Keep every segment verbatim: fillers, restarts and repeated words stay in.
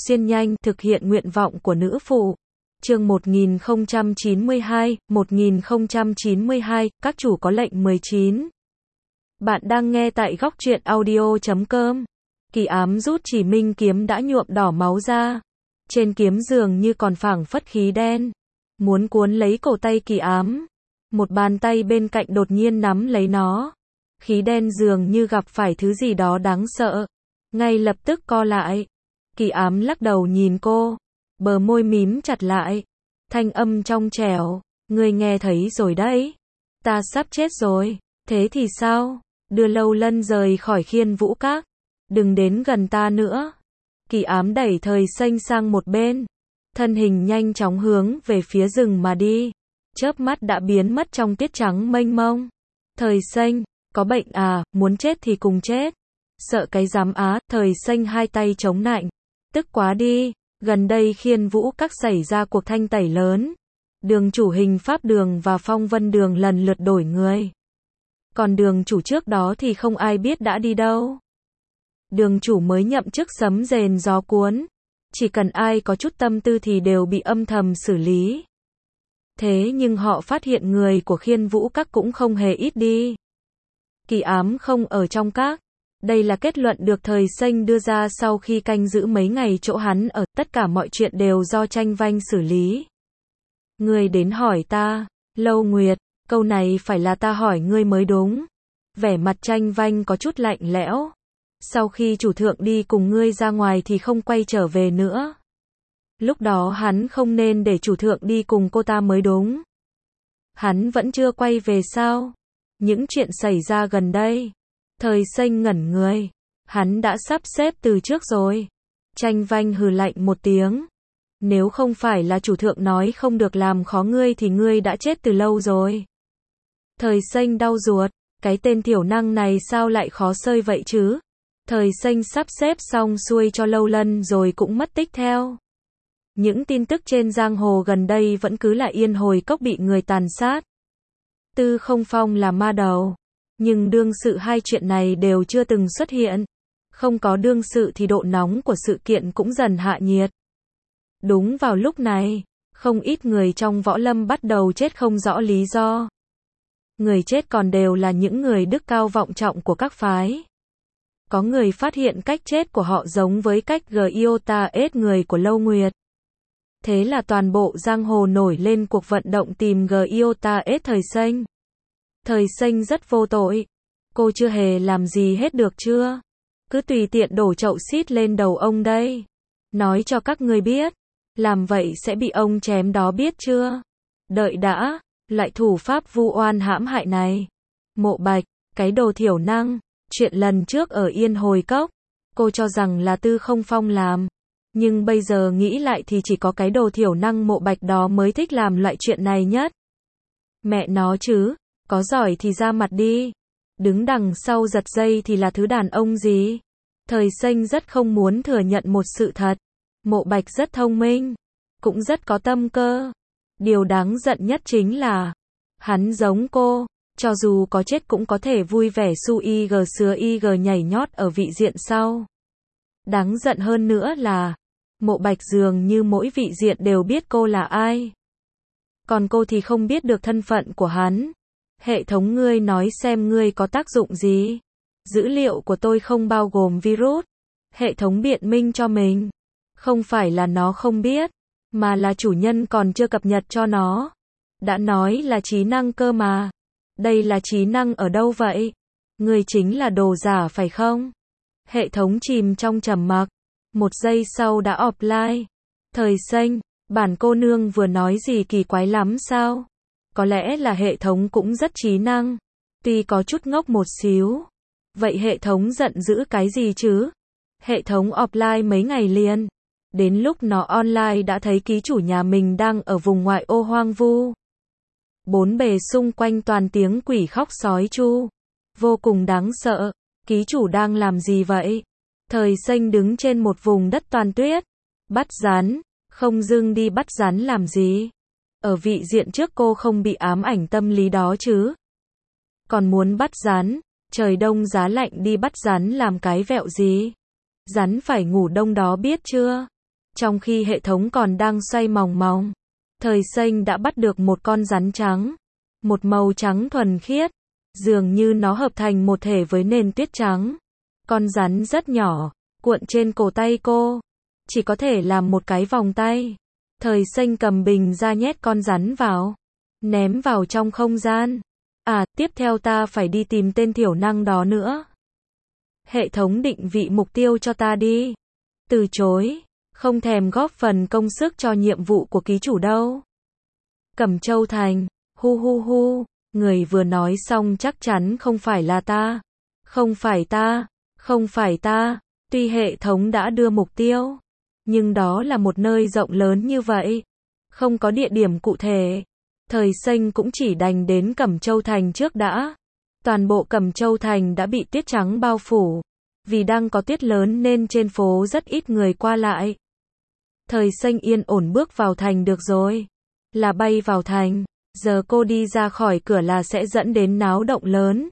xuyên nhanh, thực hiện nguyện vọng của nữ phụ. Chương một nghìn không trăm chín mươi hai, một nghìn không trăm chín mươi hai, các chủ có lệnh mười chín. Bạn đang nghe tại góc truyện audio chấm com. Kỳ ám rút chỉ minh kiếm đã nhuộm đỏ máu ra. Trên kiếm dường như còn phảng phất khí đen. Muốn cuốn lấy cổ tay kỳ ám. Một bàn tay bên cạnh đột nhiên nắm lấy nó. Khí đen dường như gặp phải thứ gì đó đáng sợ. Ngay lập tức co lại. Kỳ ám lắc đầu nhìn cô. Bờ môi mím chặt lại. Thanh âm trong trẻo. Ngươi nghe thấy rồi đấy. Ta sắp chết rồi. Thế thì sao? Đưa Lâu Lân rời khỏi Khiên Vũ Các. Đừng đến gần ta nữa. Kỳ ám đẩy Thời Xanh sang một bên. Thân hình nhanh chóng hướng về phía rừng mà đi. Chớp mắt đã biến mất trong tiết trắng mênh mông. Thời Xanh, có bệnh à, muốn chết thì cùng chết. Sợ cái dám á, Thời Xanh hai tay chống nạnh. Tức quá đi, gần đây Khiên Vũ Các xảy ra cuộc thanh tẩy lớn. Đường chủ Hình Pháp Đường và Phong Vân Đường lần lượt đổi người. Còn đường chủ trước đó thì không ai biết đã đi đâu. Đường chủ mới nhậm chức sấm rền gió cuốn. Chỉ cần ai có chút tâm tư thì đều bị âm thầm xử lý. Thế nhưng họ phát hiện người của Khiên Vũ Các cũng không hề ít đi. Kỳ ám không ở trong các. Đây là kết luận được Thời Xanh đưa ra sau khi canh giữ mấy ngày chỗ hắn ở. Tất cả mọi chuyện đều do Tranh Vanh xử lý. Ngươi đến hỏi ta, Lâu Nguyệt, câu này phải là ta hỏi ngươi mới đúng. Vẻ mặt Tranh Vanh có chút lạnh lẽo. Sau khi chủ thượng đi cùng ngươi ra ngoài thì không quay trở về nữa. Lúc đó hắn không nên để chủ thượng đi cùng cô ta mới đúng. Hắn vẫn chưa quay về sao? Những chuyện xảy ra gần đây. Thời Xanh ngẩn người. Hắn đã sắp xếp từ trước rồi. Tranh Vanh hừ lạnh một tiếng. Nếu không phải là chủ thượng nói không được làm khó ngươi thì ngươi đã chết từ lâu rồi. Thời Xanh đau ruột. Cái tên thiểu năng này sao lại khó xơi vậy chứ? Thời Xanh sắp xếp xong xuôi cho Lâu Lân rồi cũng mất tích theo. Những tin tức trên giang hồ gần đây vẫn cứ là Yên Hồi Cốc bị người tàn sát. Tư Không Phong là ma đầu. Nhưng đương sự hai chuyện này đều chưa từng xuất hiện. Không có đương sự thì độ nóng của sự kiện cũng dần hạ nhiệt. Đúng vào lúc này, không ít người trong võ lâm bắt đầu chết không rõ lý do. Người chết còn đều là những người đức cao vọng trọng của các phái. Có người phát hiện cách chết của họ giống với cách Giota ết người của Lâu Nguyệt. Thế là toàn bộ giang hồ nổi lên cuộc vận động tìm Giota ết Thời Xanh. Thời Xanh rất vô tội. Cô chưa hề làm gì hết được chưa? Cứ tùy tiện đổ chậu xít lên đầu ông đây. Nói cho các người biết. Làm vậy sẽ bị ông chém đó biết chưa? Đợi đã, loại thủ pháp vu oan hãm hại này. Mộ Bạch, cái đồ thiểu năng. Chuyện lần trước ở Yên Hồi Cốc, cô cho rằng là Tư Không Phong làm. Nhưng bây giờ nghĩ lại thì chỉ có cái đồ thiểu năng Mộ Bạch đó mới thích làm loại chuyện này nhất. Mẹ nó chứ, có giỏi thì ra mặt đi. Đứng đằng sau giật dây thì là thứ đàn ông gì? Thời Xanh rất không muốn thừa nhận một sự thật. Mộ Bạch rất thông minh, cũng rất có tâm cơ. Điều đáng giận nhất chính là, hắn giống cô. Cho dù có chết cũng có thể vui vẻ su y g sứa y g nhảy nhót ở vị diện sau. Đáng giận hơn nữa là, Mộ Bạch dường như mỗi vị diện đều biết cô là ai. Còn cô thì không biết được thân phận của hắn. Hệ thống ngươi nói xem ngươi có tác dụng gì? Dữ liệu của tôi không bao gồm virus. Hệ thống biện minh cho mình. Không phải là nó không biết, mà là chủ nhân còn chưa cập nhật cho nó. Đã nói là trí năng cơ mà. Đây là trí năng ở đâu vậy? Người chính là đồ giả phải không? Hệ thống chìm trong trầm mặc. Một giây sau đã offline. Thời Xanh, bản cô nương vừa nói gì kỳ quái lắm sao? Có lẽ là hệ thống cũng rất trí năng. Tuy có chút ngốc một xíu. Vậy hệ thống giận dữ cái gì chứ? Hệ thống offline mấy ngày liền. Đến lúc nó online đã thấy ký chủ nhà mình đang ở vùng ngoại ô hoang vu. Bốn bề xung quanh toàn tiếng quỷ khóc sói chu. Vô cùng đáng sợ. Ký chủ đang làm gì vậy? Thời Xanh đứng trên một vùng đất toàn tuyết. Bắt rắn. Không dưng đi bắt rắn làm gì? Ở vị diện trước cô không bị ám ảnh tâm lý đó chứ? Còn muốn bắt rắn. Trời đông giá lạnh đi bắt rắn làm cái vẹo gì? Rắn phải ngủ đông đó biết chưa? Trong khi hệ thống còn đang xoay mòng mòng, Thời Xanh đã bắt được một con rắn trắng. Một màu trắng thuần khiết, dường như nó hợp thành một thể với nền tuyết trắng. Con rắn rất nhỏ, cuộn trên cổ tay cô, chỉ có thể làm một cái vòng tay. Thời Xanh cầm bình ra nhét con rắn vào, ném vào trong không gian. À, tiếp theo ta phải đi tìm tên thiểu năng đó nữa. Hệ thống định vị mục tiêu cho ta đi. Từ chối, không thèm góp phần công sức cho nhiệm vụ của ký chủ đâu. Cẩm Châu Thành, hu hu hu, người vừa nói xong chắc chắn không phải là ta. Không phải ta, không phải ta, tuy hệ thống đã đưa mục tiêu, nhưng đó là một nơi rộng lớn như vậy, không có địa điểm cụ thể. Thời Xanh cũng chỉ đành đến Cẩm Châu Thành trước đã. Toàn bộ Cẩm Châu Thành đã bị tuyết trắng bao phủ. Vì đang có tuyết lớn nên trên phố rất ít người qua lại. Thời Xanh yên ổn bước vào thành được rồi. Là bay vào thành. Giờ cô đi ra khỏi cửa là sẽ dẫn đến náo động lớn.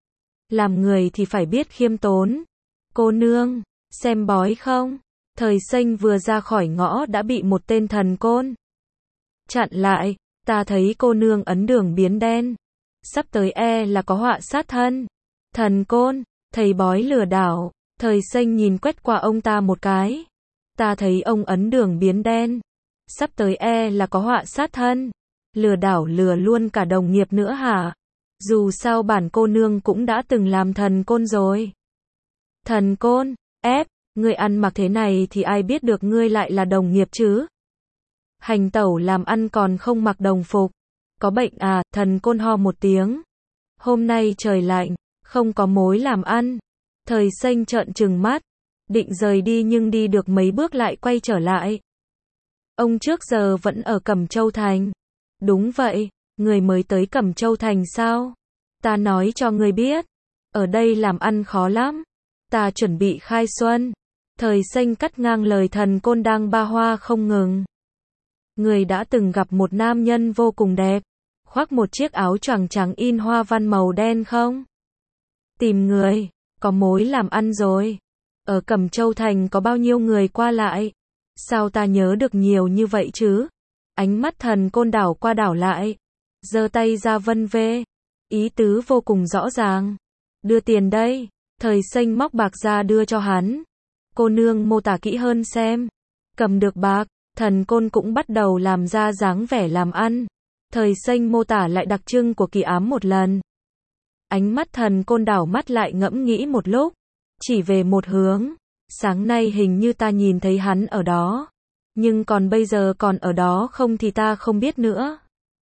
Làm người thì phải biết khiêm tốn. Cô nương, xem bói không? Thời Xanh vừa ra khỏi ngõ đã bị một tên thần côn chặn lại. Ta thấy cô nương ấn đường biến đen. Sắp tới e là có họa sát thân. Thần côn, thầy bói lừa đảo. Thời Xanh nhìn quét qua ông ta một cái. Ta thấy ông ấn đường biến đen. Sắp tới e là có họa sát thân. Lừa đảo lừa luôn cả đồng nghiệp nữa hả? Dù sao bản cô nương cũng đã từng làm thần côn rồi. Thần côn, ép, ngươi ăn mặc thế này thì ai biết được ngươi lại là đồng nghiệp chứ? Hành tẩu làm ăn còn không mặc đồng phục. Có bệnh à? Thần côn ho một tiếng. Hôm nay trời lạnh, không có mối làm ăn. Thời Xanh trợn trừng mắt, định rời đi nhưng đi được mấy bước lại quay trở lại. Ông trước giờ vẫn ở Cẩm Châu Thành. Đúng vậy, người mới tới Cẩm Châu Thành sao? Ta nói cho người biết, ở đây làm ăn khó lắm. Ta chuẩn bị khai xuân. Thời Xanh cắt ngang lời thần côn đang ba hoa không ngừng. Người đã từng gặp một nam nhân vô cùng đẹp, khoác một chiếc áo choàng trắng in hoa văn màu đen không? Tìm người, có mối làm ăn rồi. Ở Cẩm Châu Thành có bao nhiêu người qua lại? Sao ta nhớ được nhiều như vậy chứ? Ánh mắt thần côn đảo qua đảo lại, giơ tay ra vân vê, ý tứ vô cùng rõ ràng. Đưa tiền đây. Thời Xanh móc bạc ra đưa cho hắn. Cô nương mô tả kỹ hơn xem. Cầm được bạc, thần côn cũng bắt đầu làm ra dáng vẻ làm ăn. Thời Xanh mô tả lại đặc trưng của kỳ ám một lần. Ánh mắt thần côn đảo mắt lại ngẫm nghĩ một lúc, chỉ về một hướng. Sáng nay hình như ta nhìn thấy hắn ở đó, nhưng còn bây giờ còn ở đó không thì ta không biết nữa.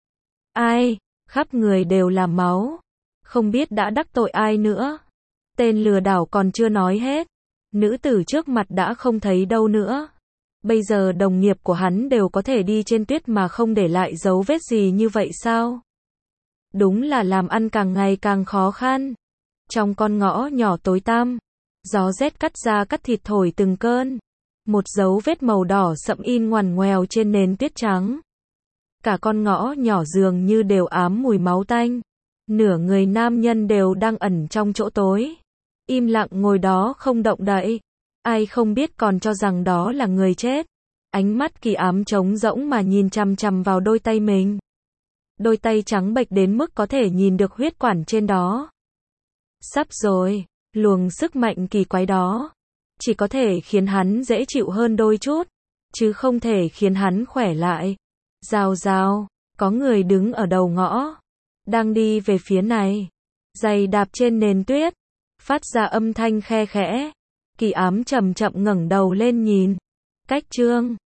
Ai? Khắp người đều là máu. Không biết đã đắc tội ai nữa. Tên lừa đảo còn chưa nói hết. Nữ tử trước mặt đã không thấy đâu nữa. Bây giờ đồng nghiệp của hắn đều có thể đi trên tuyết mà không để lại dấu vết gì như vậy sao? Đúng là làm ăn càng ngày càng khó khăn. Trong con ngõ nhỏ tối tăm, gió rét cắt da cắt thịt thổi từng cơn. Một dấu vết màu đỏ sậm in ngoằn ngoèo trên nền tuyết trắng. Cả con ngõ nhỏ dường như đều ám mùi máu tanh. Nửa người nam nhân đều đang ẩn trong chỗ tối, im lặng ngồi đó không động đậy. Ai không biết còn cho rằng đó là người chết. Ánh mắt kỳ ám trống rỗng mà nhìn chằm chằm vào đôi tay mình. Đôi tay trắng bệch đến mức có thể nhìn được huyết quản trên đó. Sắp rồi, luồng sức mạnh kỳ quái đó chỉ có thể khiến hắn dễ chịu hơn đôi chút, chứ không thể khiến hắn khỏe lại. Rào rào, có người đứng ở đầu ngõ, đang đi về phía này. Giày đạp trên nền tuyết, phát ra âm thanh khe khẽ. Kỳ ám chậm chậm ngẩng đầu lên nhìn. Cách chương